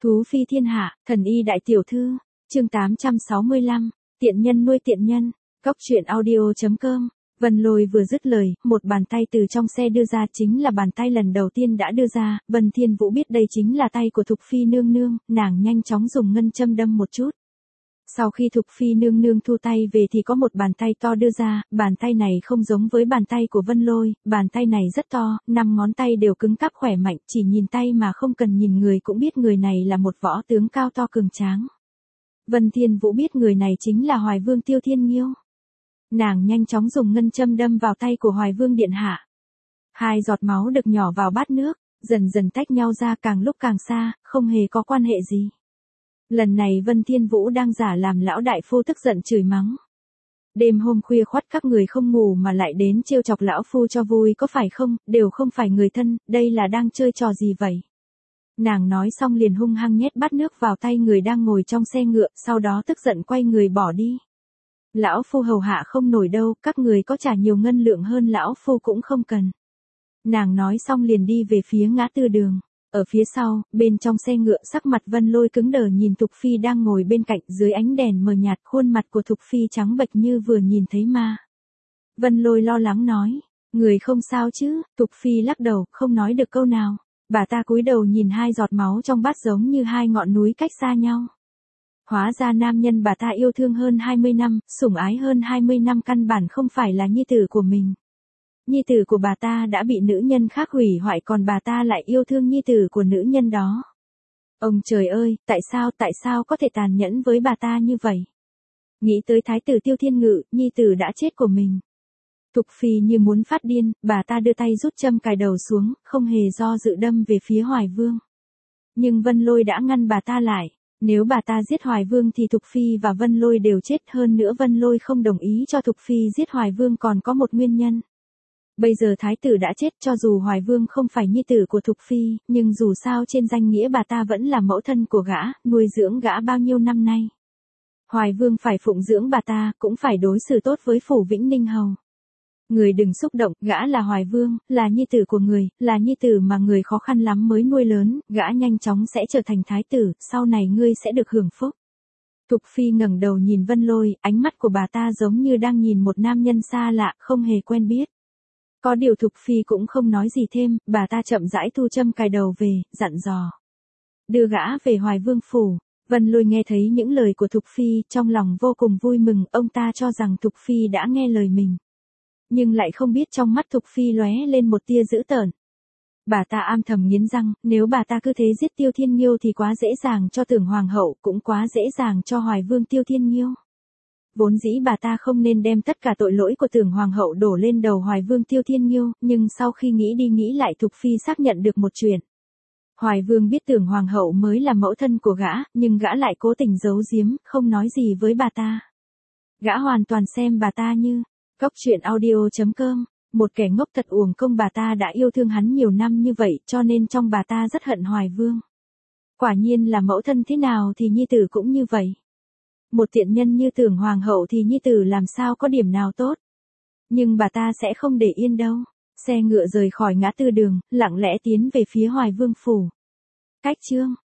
Thú phi thiên hạ, thần y đại tiểu thư, chương 865, tiện nhân nuôi tiện nhân, Cóc truyện audio.com. Vân Lôi vừa dứt lời, một bàn tay từ trong xe đưa ra, chính là bàn tay lần đầu tiên đã đưa ra. Vân Thiên Vũ biết đây chính là tay của Thục Phi nương nương, nàng nhanh chóng dùng ngân châm đâm một chút. Sau khi Thục Phi nương nương thu tay về thì có một bàn tay to đưa ra, bàn tay này không giống với bàn tay của Vân Lôi, bàn tay này rất to, 5 ngón tay đều cứng cáp khỏe mạnh, chỉ nhìn tay mà không cần nhìn người cũng biết người này là một võ tướng cao to cường tráng. Vân Thiên Vũ biết người này chính là Hoài Vương Tiêu Thiên Nghiêu. Nàng nhanh chóng dùng ngân châm đâm vào tay của Hoài Vương điện hạ. 2 giọt máu được nhỏ vào bát nước, dần dần tách nhau ra, càng lúc càng xa, không hề có quan hệ gì. Lần này Vân Thiên Vũ đang giả làm lão đại phu, tức giận chửi mắng. Đêm hôm khuya khoắt các người không ngủ mà lại đến trêu chọc lão phu cho vui có phải không, đều không phải người thân, đây là đang chơi trò gì vậy? Nàng nói xong liền hung hăng nhét bát nước vào tay người đang ngồi trong xe ngựa, sau đó tức giận quay người bỏ đi. Lão phu hầu hạ không nổi đâu, các người có trả nhiều ngân lượng hơn lão phu cũng không cần. Nàng nói xong liền đi về phía ngã tư đường. Ở phía sau, bên trong xe ngựa, sắc mặt Vân Lôi cứng đờ nhìn Thục Phi đang ngồi bên cạnh, dưới ánh đèn mờ nhạt, khuôn mặt của Thục Phi trắng bệch như vừa nhìn thấy ma. Vân Lôi lo lắng nói, người không sao chứ? Thục Phi lắc đầu, không nói được câu nào. Bà ta cúi đầu nhìn 2 giọt máu trong bát giống như 2 ngọn núi cách xa nhau. Hóa ra nam nhân bà ta yêu thương hơn 20 năm, sủng ái hơn 20 năm căn bản không phải là nhi tử của mình. Nhi tử của bà ta đã bị nữ nhân khác hủy hoại, còn bà ta lại yêu thương nhi tử của nữ nhân đó. Ông trời ơi, tại sao có thể tàn nhẫn với bà ta như vậy? Nghĩ tới thái tử Tiêu Thiên Ngự, nhi tử đã chết của mình. Thục Phi như muốn phát điên, bà ta đưa tay rút châm cài đầu xuống, không hề do dự đâm về phía Hoài Vương. Nhưng Vân Lôi đã ngăn bà ta lại. Nếu bà ta giết Hoài Vương thì Thục Phi và Vân Lôi đều chết, hơn nữa Vân Lôi không đồng ý cho Thục Phi giết Hoài Vương còn có một nguyên nhân. Bây giờ thái tử đã chết, cho dù Hoài Vương không phải nhi tử của Thục Phi, nhưng dù sao trên danh nghĩa bà ta vẫn là mẫu thân của gã, nuôi dưỡng gã bao nhiêu năm nay. Hoài Vương phải phụng dưỡng bà ta, cũng phải đối xử tốt với Phủ Vĩnh Ninh Hầu. Người đừng xúc động, gã là Hoài Vương, là nhi tử của người, là nhi tử mà người khó khăn lắm mới nuôi lớn, gã nhanh chóng sẽ trở thành thái tử, sau này ngươi sẽ được hưởng phúc. Thục Phi ngẩng đầu nhìn Vân Lôi, ánh mắt của bà ta giống như đang nhìn một nam nhân xa lạ, không hề quen biết. Có điều Thục Phi cũng không nói gì thêm, bà ta chậm rãi thu châm cài đầu về, dặn dò. Đưa gã về Hoài Vương phủ. Vân Lôi nghe thấy những lời của Thục Phi, trong lòng vô cùng vui mừng, ông ta cho rằng Thục Phi đã nghe lời mình. Nhưng lại không biết trong mắt Thục Phi lóe lên một tia dữ tợn. Bà ta âm thầm nghiến răng, nếu bà ta cứ thế giết Tiêu Thiên Nghiêu thì quá dễ dàng cho Tưởng Hoàng hậu, cũng quá dễ dàng cho Hoài Vương Tiêu Thiên Nghiêu. Vốn dĩ bà ta không nên đem tất cả tội lỗi của Tưởng Hoàng hậu đổ lên đầu Hoài Vương Tiêu Thiên Nghiêu, nhưng sau khi nghĩ đi nghĩ lại Thục Phi xác nhận được một chuyện. Hoài Vương biết Tưởng Hoàng hậu mới là mẫu thân của gã, nhưng gã lại cố tình giấu giếm, không nói gì với bà ta. Gã hoàn toàn xem bà ta như Cóc truyện audio.com, một kẻ ngốc thật, uổng công bà ta đã yêu thương hắn nhiều năm như vậy, cho nên trong bà ta rất hận Hoài Vương. Quả nhiên là mẫu thân thế nào thì nhi tử cũng như vậy. Một tiện nhân như Tưởng Hoàng hậu thì nhi tử làm sao có điểm nào tốt. Nhưng bà ta sẽ không để yên đâu. Xe ngựa rời khỏi ngã tư đường, lặng lẽ tiến về phía Hoài Vương phủ. Cách chương